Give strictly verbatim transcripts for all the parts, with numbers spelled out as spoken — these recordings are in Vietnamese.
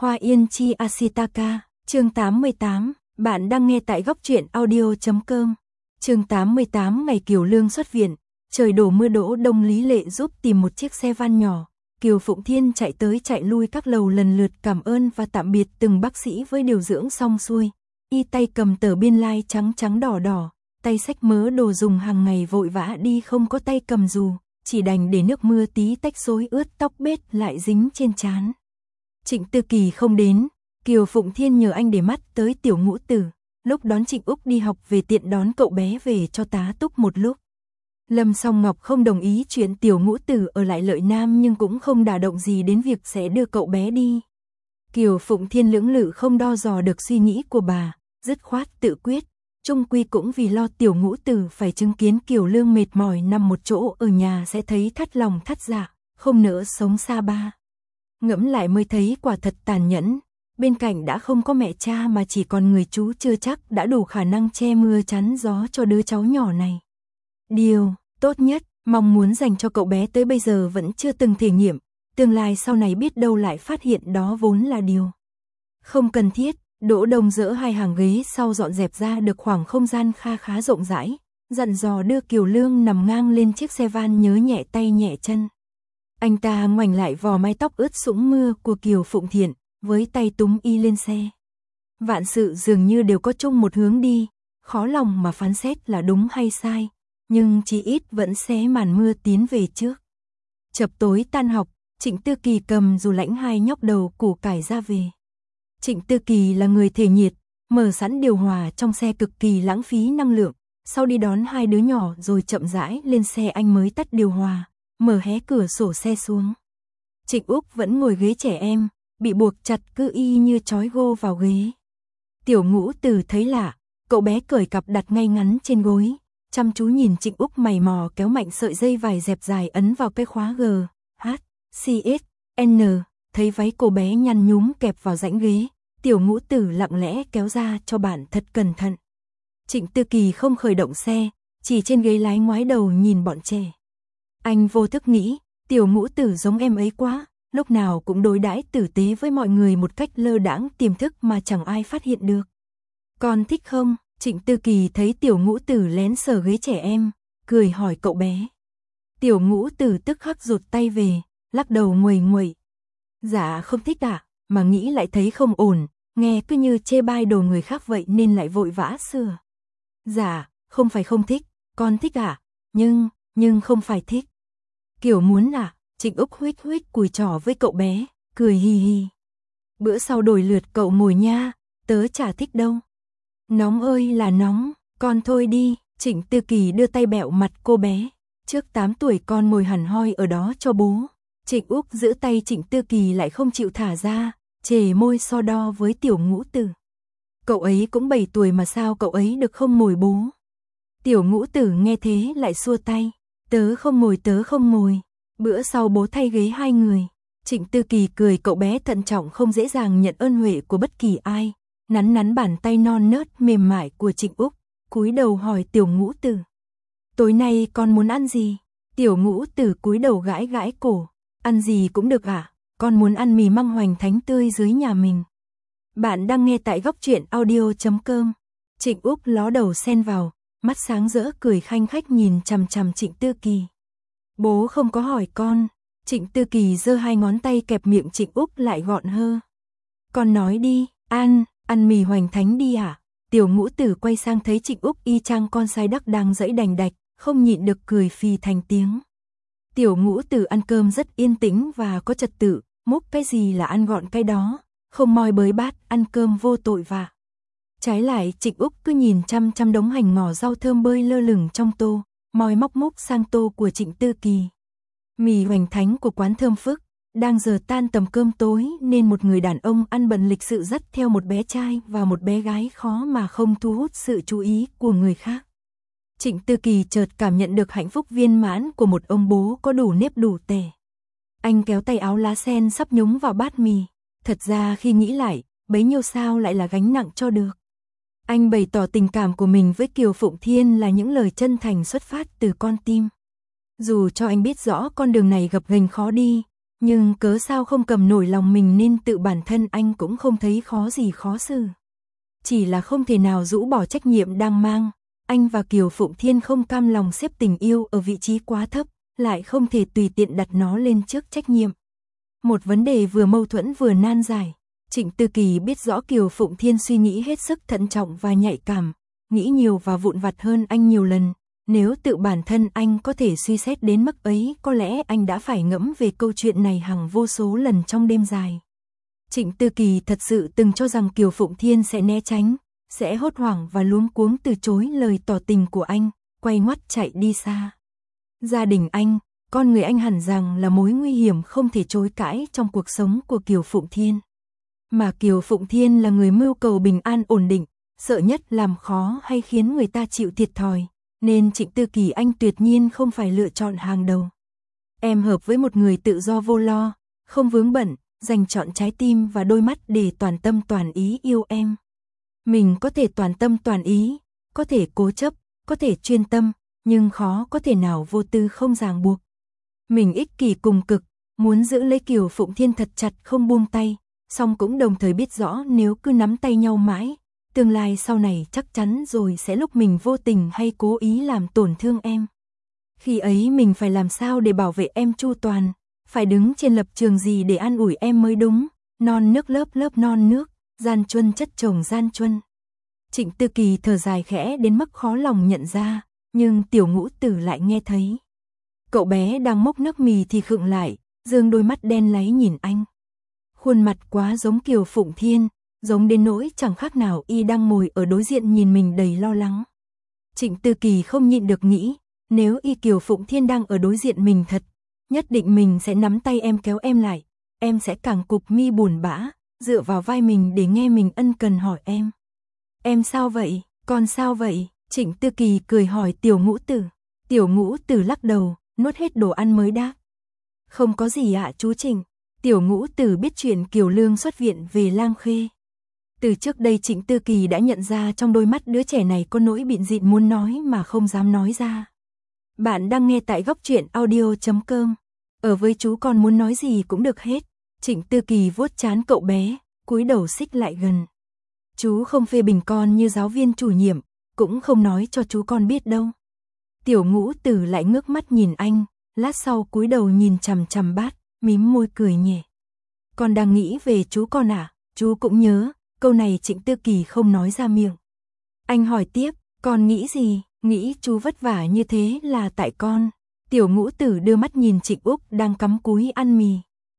Hoa Yên Chi Ashitaka, chương tám mươi tám, bạn đang nghe tại góc truyện audio chấm com. Chương tám mươi tám, ngày Kiều Lương xuất viện, trời đổ mưa đỗ đông Lý Lệ giúp tìm một chiếc xe van nhỏ. Kiều Phụng Thiên chạy tới chạy lui các lầu lần lượt cảm ơn và tạm biệt từng bác sĩ với điều dưỡng xong xuôi. Y tay cầm tờ biên lai trắng trắng đỏ đỏ, tay xách mớ đồ dùng hàng ngày vội vã đi, không có tay cầm dù, chỉ đành để nước mưa tí tách xối ướt tóc bết lại dính trên trán. Trịnh Tư Kỳ không đến, Kiều Phụng Thiên nhờ anh để mắt tới Tiểu Ngũ Tử, lúc đón Trịnh Úc đi học về tiện đón cậu bé về cho tá túc một lúc. Lâm Song Ngọc không đồng ý chuyện Tiểu Ngũ Tử ở lại Lợi Nam, nhưng cũng không đả động gì đến việc sẽ đưa cậu bé đi. Kiều Phụng Thiên lưỡng lự không đo dò được suy nghĩ của bà, dứt khoát tự quyết, chung quy cũng vì lo Tiểu Ngũ Tử phải chứng kiến Kiều Lương mệt mỏi nằm một chỗ ở nhà sẽ thấy thắt lòng thắt dạ, không nỡ sống xa ba. Ngẫm lại mới thấy quả thật tàn nhẫn, bên cạnh đã không có mẹ cha mà chỉ còn người chú chưa chắc đã đủ khả năng che mưa chắn gió cho đứa cháu nhỏ này. Điều tốt nhất, mong muốn dành cho cậu bé tới bây giờ vẫn chưa từng thể nghiệm, tương lai sau này biết đâu lại phát hiện đó vốn là điều không cần thiết. Đỗ Đông dỡ hai hàng ghế sau dọn dẹp ra được khoảng không gian kha khá rộng rãi, dặn dò đưa Kiều Lương nằm ngang lên chiếc xe van, nhớ nhẹ tay nhẹ chân. Anh ta ngoảnh lại vò mái tóc ướt sũng mưa của Kiều Phụng Thiện, với tay túm y lên xe. Vạn sự dường như đều có chung một hướng đi, khó lòng mà phán xét là đúng hay sai, nhưng chí ít vẫn xé màn mưa tiến về trước. Chập tối tan học, Trịnh Tư Kỳ cầm dù lãnh hai nhóc đầu củ cải ra về. Trịnh Tư Kỳ là người thể nhiệt, mở sẵn điều hòa trong xe cực kỳ lãng phí năng lượng, sau đi đón hai đứa nhỏ rồi chậm rãi lên xe anh mới tắt điều hòa, mở hé cửa sổ xe xuống. Trịnh Úc vẫn ngồi ghế trẻ em, bị buộc chặt cứ y như trói gô vào ghế. Tiểu Ngũ Tử thấy lạ, cậu bé cởi cặp đặt ngay ngắn trên gối, chăm chú nhìn Trịnh Úc mày mò kéo mạnh sợi dây vải dẹp dài ấn vào cái khóa G, H, C, S, N, thấy váy cô bé nhăn nhúm kẹp vào rãnh ghế, Tiểu Ngũ Tử lặng lẽ kéo ra cho bạn thật cẩn thận. Trịnh Tư Kỳ không khởi động xe, chỉ trên ghế lái ngoái đầu nhìn bọn trẻ. Anh vô thức nghĩ, Tiểu Ngũ Tử giống em ấy quá, lúc nào cũng đối đãi tử tế với mọi người một cách lơ đãng tiềm thức mà chẳng ai phát hiện được. Con thích không? Trịnh Tư Kỳ thấy Tiểu Ngũ Tử lén sờ ghế trẻ em, cười hỏi cậu bé. Tiểu Ngũ Tử tức khắc rụt tay về, lắc đầu nguầy nguậy. Dạ không thích ạ, à, mà nghĩ lại thấy không ổn, nghe cứ như chê bai đồ người khác vậy nên lại vội vã sửa. Dạ, không phải không thích, con thích ạ, à, nhưng, nhưng không phải thích. Kiểu muốn à? Trịnh Úc huých huých cùi trỏ với cậu bé, cười hì hì. Bữa sau đổi lượt cậu ngồi nha, tớ chả thích đâu. Nóng ơi là nóng, con thôi đi. Trịnh Tư Kỳ đưa tay bẹo mặt cô bé. Trước tám tuổi con ngồi hẳn hoi ở đó cho bố. Trịnh Úc giữ tay Trịnh Tư Kỳ lại không chịu thả ra, chề môi so đo với Tiểu Ngũ Tử. Cậu ấy cũng bảy tuổi mà sao cậu ấy được không ngồi bố? Tiểu Ngũ Tử nghe thế lại xua tay. Tớ không ngồi, tớ không ngồi. Bữa sau bố thay ghế hai người. Trịnh Tư Kỳ cười, cậu bé thận trọng không dễ dàng nhận ơn huệ của bất kỳ ai, nắn nắn bàn tay non nớt mềm mại của Trịnh Úc, cúi đầu hỏi Tiểu Ngũ Tử. Tối nay con muốn ăn gì? Tiểu Ngũ Tử cúi đầu gãi gãi cổ. Ăn gì cũng được ạ, à? Con muốn ăn mì măng hoành thánh tươi dưới nhà mình. Bạn đang nghe tại góc truyện audio chấm com. Trịnh Úc ló đầu xen vào, mắt sáng rỡ cười khanh khách nhìn chằm chằm Trịnh Tư Kỳ. Bố không có hỏi con. Trịnh Tư Kỳ giơ hai ngón tay kẹp miệng Trịnh Úc lại gọn hơ. Con nói đi, ăn, ăn mì hoành thánh đi ạ. À? Tiểu Ngũ Tử quay sang thấy Trịnh Úc y chang con sai đắc đang dẫy đành đạch, không nhịn được cười phì thành tiếng. Tiểu Ngũ Tử ăn cơm rất yên tĩnh và có trật tự, múc cái gì là ăn gọn cái đó, không moi bới bát, ăn cơm vô tội vạ. Trái lại Trịnh Úc cứ nhìn chăm chăm đống hành ngò rau thơm bơi lơ lửng trong tô, moi móc múc sang tô của Trịnh Tư Kỳ. Mì hoành thánh của quán Thơm Phức, đang giờ tan tầm cơm tối nên một người đàn ông ăn bận lịch sự dắt theo một bé trai và một bé gái khó mà không thu hút sự chú ý của người khác. Trịnh Tư Kỳ chợt cảm nhận được hạnh phúc viên mãn của một ông bố có đủ nếp đủ tẻ. Anh kéo tay áo lá sen sắp nhúng vào bát mì. Thật ra khi nghĩ lại, bấy nhiêu sao lại là gánh nặng cho được. Anh bày tỏ tình cảm của mình với Kiều Phụng Thiên là những lời chân thành xuất phát từ con tim. Dù cho anh biết rõ con đường này gập ghềnh khó đi, Nhưng cớ sao không cầm nổi lòng mình nên tự bản thân anh cũng không thấy khó gì khó xử. Chỉ là không thể nào rũ bỏ trách nhiệm đang mang, anh và Kiều Phụng Thiên không cam lòng xếp tình yêu ở vị trí quá thấp, lại không thể tùy tiện đặt nó lên trước trách nhiệm. Một vấn đề vừa mâu thuẫn vừa nan giải, Trịnh Tư Kỳ biết rõ Kiều Phụng Thiên suy nghĩ hết sức thận trọng và nhạy cảm, nghĩ nhiều và vụn vặt hơn anh nhiều lần. Nếu tự bản thân anh có thể suy xét đến mức ấy, có lẽ anh đã phải ngẫm về câu chuyện này hàng vô số lần trong đêm dài. Trịnh Tư Kỳ thật sự từng cho rằng Kiều Phụng Thiên sẽ né tránh, sẽ hốt hoảng và luống cuống từ chối lời tỏ tình của anh, quay ngoắt chạy đi xa. Gia đình anh, con người anh hẳn rằng là mối nguy hiểm không thể chối cãi trong cuộc sống của Kiều Phụng Thiên. Mà Kiều Phụng Thiên là người mưu cầu bình an ổn định, sợ nhất làm khó hay khiến người ta chịu thiệt thòi, nên Trịnh Tư Kỳ anh tuyệt nhiên không phải lựa chọn hàng đầu. Em hợp với một người tự do vô lo, không vướng bận, dành trọn trái tim và đôi mắt để toàn tâm toàn ý yêu em. Mình có thể toàn tâm toàn ý, có thể cố chấp, có thể chuyên tâm, nhưng khó có thể nào vô tư không ràng buộc. Mình ích kỷ cùng cực, muốn giữ lấy Kiều Phụng Thiên thật chặt không buông tay, song cũng đồng thời biết rõ nếu cứ nắm tay nhau mãi, tương lai sau này chắc chắn rồi sẽ lúc mình vô tình hay cố ý làm tổn thương em. Khi ấy mình phải làm sao để bảo vệ em chu toàn, phải đứng trên lập trường gì để an ủi em mới đúng, non nước lớp lớp non nước, gian truân chất chồng gian truân. Trịnh Tư Kỳ thở dài khẽ đến mức khó lòng nhận ra, nhưng Tiểu Ngũ Tử lại nghe thấy. Cậu bé đang mốc nước mì thì khựng lại, dương đôi mắt đen láy nhìn anh. Khuôn mặt quá giống Kiều Phụng Thiên, giống đến nỗi chẳng khác nào y đang ngồi ở đối diện nhìn mình đầy lo lắng. Trịnh Tư Kỳ không nhịn được nghĩ, nếu y Kiều Phụng Thiên đang ở đối diện mình thật, nhất định mình sẽ nắm tay em kéo em lại, em sẽ càng cụp mi buồn bã, dựa vào vai mình để nghe mình ân cần hỏi em. Em sao vậy, con sao vậy? Trịnh Tư Kỳ cười hỏi Tiểu Ngũ Tử. Tiểu Ngũ Tử lắc đầu, nuốt hết đồ ăn mới đáp. Không có gì ạ chú Trịnh. Tiểu Ngũ Tử biết chuyện Kiều Lương xuất viện về Lam Khê. Từ trước đây Trịnh Tư Kỳ đã nhận ra trong đôi mắt đứa trẻ này có nỗi bịn dịn muốn nói mà không dám nói ra. Bạn đang nghe tại góc truyện audio chấm com. Ở với chú con muốn nói gì cũng được hết. Trịnh Tư Kỳ vuốt trán cậu bé, cúi đầu xích lại gần. Chú không phê bình con như giáo viên chủ nhiệm, cũng không nói cho chú con biết đâu. Tiểu Ngũ Tử lại ngước mắt nhìn anh, lát sau cúi đầu nhìn chằm chằm bát, mím môi cười nhẹ. Con đang nghĩ về chú con à? Chú cũng nhớ, câu này Trịnh Tư Kỳ không nói ra miệng. Anh hỏi tiếp, con nghĩ gì? Nghĩ chú vất vả như thế là tại con. Tiểu Ngũ Tử đưa mắt nhìn Trịnh Úc đang cắm cúi ăn mì.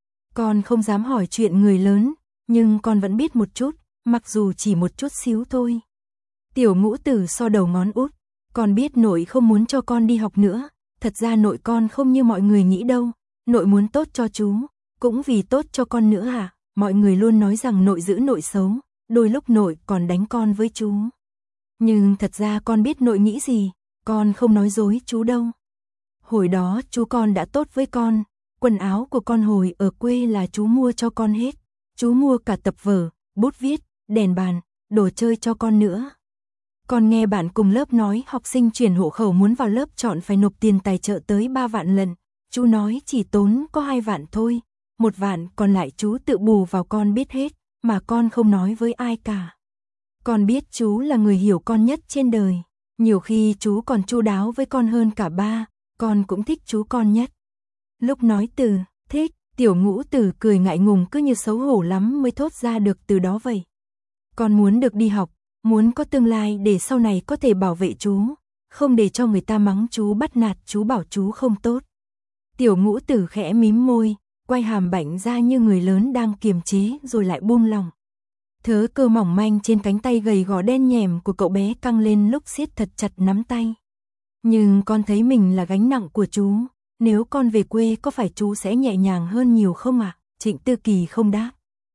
Con không dám hỏi chuyện người lớn, nhưng con vẫn biết một chút, mặc dù chỉ một chút xíu thôi. Tiểu Ngũ Tử so đầu ngón út, con biết nội không muốn cho con đi học nữa, thật ra nội con không như mọi người nghĩ đâu, nội muốn tốt cho chú, cũng vì tốt cho con nữa à, mọi người luôn nói rằng nội giữ nội xấu, đôi lúc nội còn đánh con với chú. Nhưng thật ra con biết nội nghĩ gì, con không nói dối chú đâu. Hồi đó chú con đã tốt với con, quần áo của con hồi ở quê là chú mua cho con hết, chú mua cả tập vở, bút viết, đèn bàn, đồ chơi cho con nữa. Con nghe bạn cùng lớp nói học sinh chuyển hộ khẩu muốn vào lớp chọn phải nộp tiền tài trợ tới ba vạn lần, chú nói chỉ tốn có hai vạn thôi, một vạn còn lại chú tự bù vào con biết hết, mà con không nói với ai cả. Con biết chú là người hiểu con nhất trên đời, nhiều khi chú còn chu đáo với con hơn cả ba, con cũng thích chú con nhất. Lúc nói từ thích, Tiểu Ngũ Tử cười ngại ngùng cứ như xấu hổ lắm mới thốt ra được từ đó vậy. Con muốn được đi học, muốn có tương lai để sau này có thể bảo vệ chú, không để cho người ta mắng chú bắt nạt chú bảo chú không tốt. Tiểu Ngũ Tử khẽ mím môi, quay hàm bảnh ra như người lớn đang kiềm chế rồi lại buông lòng. Thớ cơ mỏng manh trên cánh tay gầy gò đen nhèm của cậu bé căng lên lúc siết thật chặt nắm tay. Nhưng con thấy mình là gánh nặng của chú, nếu con về quê có phải chú sẽ nhẹ nhàng hơn nhiều không ạ? À? Trịnh Tư Kỳ không đáp.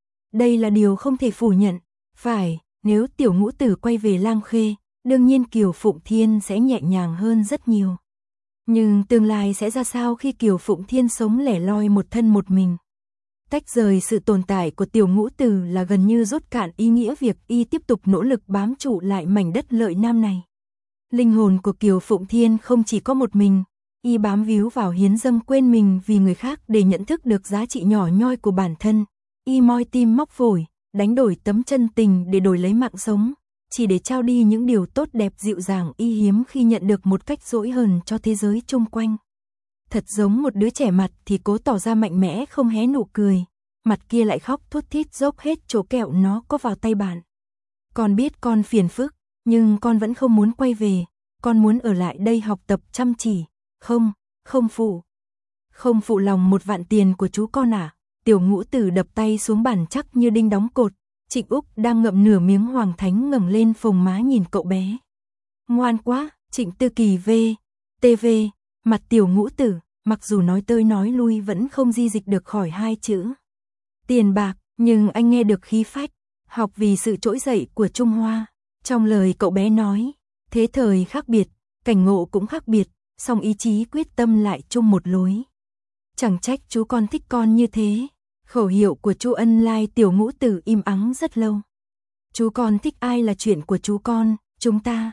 Đây là điều không thể phủ nhận, phải, nếu Tiểu Ngũ Tử quay về Lam Khê, đương nhiên Kiều Phụng Thiên sẽ nhẹ nhàng hơn rất nhiều. Nhưng tương lai sẽ ra sao khi Kiều Phụng Thiên sống lẻ loi một thân một mình? Tách rời sự tồn tại của Tiểu Ngũ Tử là gần như rút cạn ý nghĩa việc y tiếp tục nỗ lực bám trụ lại mảnh đất Lợi Nam này. Linh hồn của Kiều Phụng Thiên không chỉ có một mình, Y bám víu vào hiến dâng quên mình vì người khác để nhận thức được giá trị nhỏ nhoi của bản thân. Y moi tim móc phổi, đánh đổi tấm chân tình để đổi lấy mạng sống, chỉ để trao đi những điều tốt đẹp dịu dàng y hiếm khi nhận được một cách dỗi hờn cho thế giới chung quanh. Thật giống một đứa trẻ mặt thì cố tỏ ra mạnh mẽ không hé nụ cười, mặt kia lại khóc thút thít dốc hết chỗ kẹo nó có vào tay bạn. Con biết con phiền phức, nhưng con vẫn không muốn quay về, con muốn ở lại đây học tập chăm chỉ. Không, không phụ. Không phụ lòng một vạn tiền của chú con à? Tiểu Ngũ Tử đập tay xuống bàn chắc như đinh đóng cột. Trịnh Úc đang ngậm nửa miếng hoàng thánh ngẩng lên phồng má nhìn cậu bé. Ngoan quá, Trịnh Tư Kỳ về. tê vê, mặt Tiểu Ngũ Tử, mặc dù nói tơi nói lui vẫn không di dịch được khỏi hai chữ tiền bạc, nhưng anh nghe được khí phách, học vì sự trỗi dậy của Trung Hoa. Trong lời cậu bé nói, thế thời khác biệt, cảnh ngộ cũng khác biệt, song ý chí quyết tâm lại chung một lối. Chẳng trách chú con thích con như thế. Khẩu hiệu của Chu Ân Lai. Tiểu Ngũ Tử im ắng rất lâu. Chú con thích ai là chuyện của chú con, chúng ta.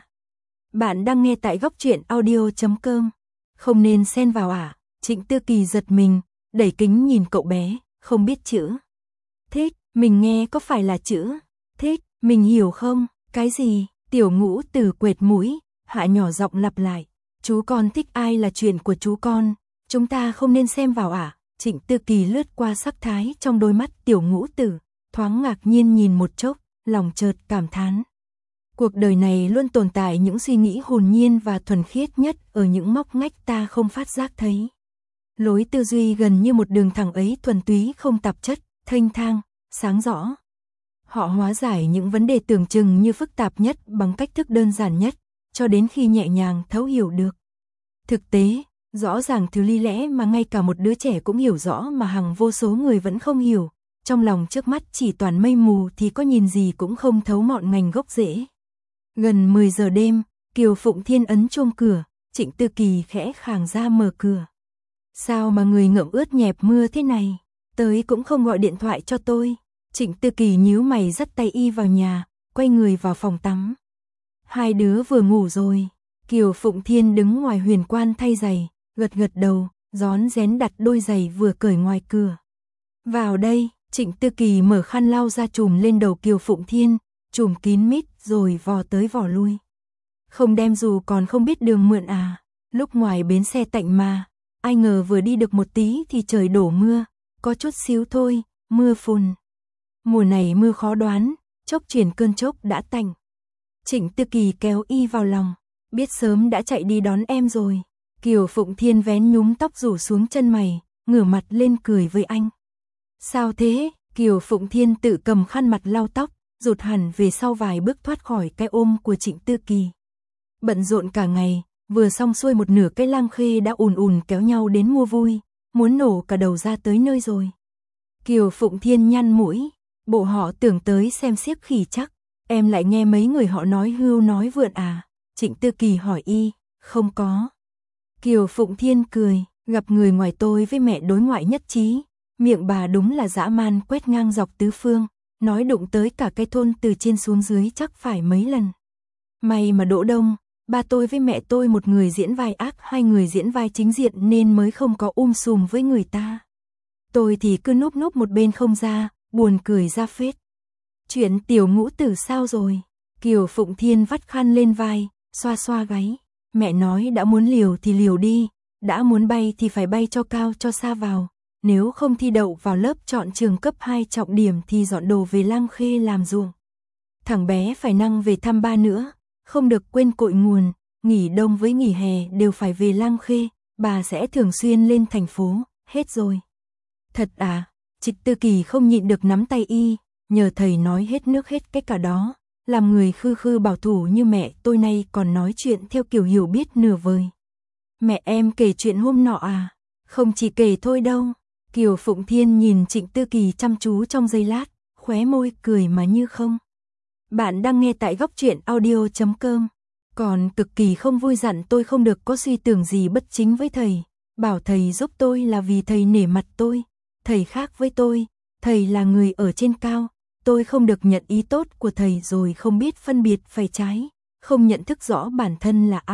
Bạn đang nghe tại góc truyện audio chấm com. Không nên xen vào à? Trịnh Tư Kỳ giật mình, đẩy kính nhìn cậu bé, không biết chữ. Thích, mình nghe có phải là chữ thích, mình hiểu không? Cái gì? Tiểu Ngũ Tử quệt mũi, hạ nhỏ giọng lặp lại. Chú con thích ai là chuyện của chú con, chúng ta không nên xem vào à? Trịnh Tư Kỳ lướt qua sắc thái trong đôi mắt Tiểu Ngũ Tử, thoáng ngạc nhiên nhìn một chốc, lòng chợt cảm thán. Cuộc đời này luôn tồn tại những suy nghĩ hồn nhiên và thuần khiết nhất ở những ngóc ngách ta không phát giác thấy. Lối tư duy gần như một đường thẳng ấy thuần túy không tạp chất, thênh thang, sáng rõ. Họ hóa giải những vấn đề tưởng chừng như phức tạp nhất bằng cách thức đơn giản nhất, cho đến khi nhẹ nhàng thấu hiểu được. Thực tế, rõ ràng thứ lý lẽ mà ngay cả một đứa trẻ cũng hiểu rõ mà hàng vô số người vẫn không hiểu, trong lòng trước mắt chỉ toàn mây mù thì có nhìn gì cũng không thấu ngọn ngành gốc rễ. Gần mười giờ đêm, Kiều Phụng Thiên ấn chuông cửa, Trịnh Tư Kỳ khẽ khàng ra mở cửa. Sao mà người ngợm ướt nhẹp mưa thế này, tới cũng không gọi điện thoại cho tôi. Trịnh Tư Kỳ nhíu mày dắt tay y vào nhà, quay người vào phòng tắm. Hai đứa vừa ngủ rồi. Kiều Phụng Thiên đứng ngoài huyền quan thay giày, gật gật đầu, rón rén đặt đôi giày vừa cởi ngoài cửa. Vào đây, Trịnh Tư Kỳ mở khăn lau ra chùm lên đầu Kiều Phụng Thiên, chùm kín mít rồi vò tới vò lui. Không đem dù còn không biết đường mượn à? Lúc ngoài bến xe tạnh mà, ai ngờ vừa đi được một tí thì trời đổ mưa, có chút xíu thôi, mưa phùn. Mùa này mưa khó đoán, chốc chuyển cơn chốc đã tạnh. Trịnh Tư Kỳ kéo y vào lòng, biết sớm đã chạy đi đón em rồi. Kiều Phụng Thiên vén nhúm tóc rủ xuống chân mày, ngửa mặt lên cười với anh. Sao thế? Kiều Phụng Thiên tự cầm khăn mặt lau tóc, rụt hẳn về sau vài bước thoát khỏi cái ôm của Trịnh Tư Kỳ. Bận rộn cả ngày, vừa xong xuôi một nửa cái lang khê đã ùn ùn kéo nhau đến mua vui, muốn nổ cả đầu ra tới nơi rồi. Kiều Phụng Thiên nhăn mũi, bộ họ tưởng tới xem xiếc khỉ chắc, em lại nghe mấy người họ nói hưu nói vượn à? Trịnh Tư Kỳ hỏi y, không có. Kiều Phụng Thiên cười, gặp người ngoài tôi với mẹ đối ngoại nhất trí, miệng bà đúng là dã man quét ngang dọc tứ phương, nói đụng tới cả cái thôn từ trên xuống dưới chắc phải mấy lần. May mà Đỗ Đông, ba tôi với mẹ tôi một người diễn vai ác, hai người diễn vai chính diện nên mới không có um sùm với người ta. Tôi thì cứ núp núp một bên không ra, buồn cười ra phết. Chuyện Tiểu Ngũ Tử sao rồi? Kiều Phụng Thiên vắt khăn lên vai, xoa xoa gáy. Mẹ nói đã muốn liều thì liều đi, đã muốn bay thì phải bay cho cao cho xa vào. Nếu không thi đậu vào lớp chọn trường cấp hai trọng điểm thì dọn đồ về Lang Khê làm ruộng. Thằng bé phải năng về thăm ba nữa, không được quên cội nguồn, nghỉ đông với nghỉ hè đều phải về Lang Khê, bà sẽ thường xuyên lên thành phố, hết rồi. Thật à? Trịnh Tư Kỳ không nhịn được nắm tay y, nhờ thầy nói hết nước hết cái cả đó, làm người khư khư bảo thủ như mẹ tôi nay còn nói chuyện theo kiểu hiểu biết nửa vời. Mẹ em kể chuyện hôm nọ à? Không chỉ kể thôi đâu. Kiều Phụng Thiên nhìn Trịnh Tư Kỳ chăm chú trong giây lát, khóe môi cười mà như không. Bạn đang nghe tại góc truyện audio chấm com. Còn cực kỳ không vui dặn tôi không được có suy tưởng gì bất chính với thầy, bảo thầy giúp tôi là vì thầy nể mặt tôi. Thầy khác với tôi, thầy là người ở trên cao, tôi không được nhận ý tốt của thầy rồi không biết phân biệt phải trái, không nhận thức rõ bản thân là ai,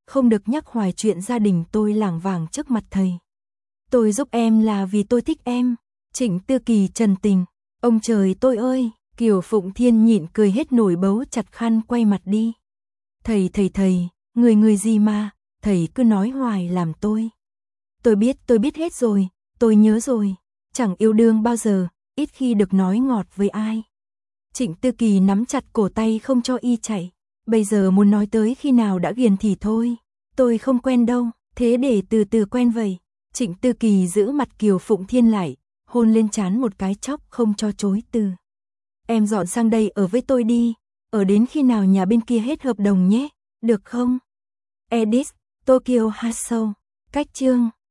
không được nhắc hoài chuyện gia đình tôi lảng vảng trước mặt thầy. Tôi giúp em là vì tôi thích em. Trịnh Tư Kỳ trần tình. Ông trời tôi ơi, Kiều Phụng Thiên nhịn cười hết nổi, bấu chặt khăn quay mặt đi. Thầy thầy thầy, người người gì mà, thầy cứ nói hoài làm tôi. Tôi biết tôi biết hết rồi, tôi nhớ rồi, chẳng yêu đương bao giờ, ít khi được nói ngọt với ai. Trịnh Tư Kỳ nắm chặt cổ tay không cho y chạy. Bây giờ muốn nói tới khi nào đã ghiền thì thôi, tôi không quen đâu, thế để từ từ quen vậy. Trịnh Tư Kỳ giữ mặt Kiều Phụng Thiên lại, hôn lên trán một cái chóc không cho chối từ. Em dọn sang đây ở với tôi đi, ở đến khi nào nhà bên kia hết hợp đồng nhé, được không? Edit, Tokyo Hassel, cách chương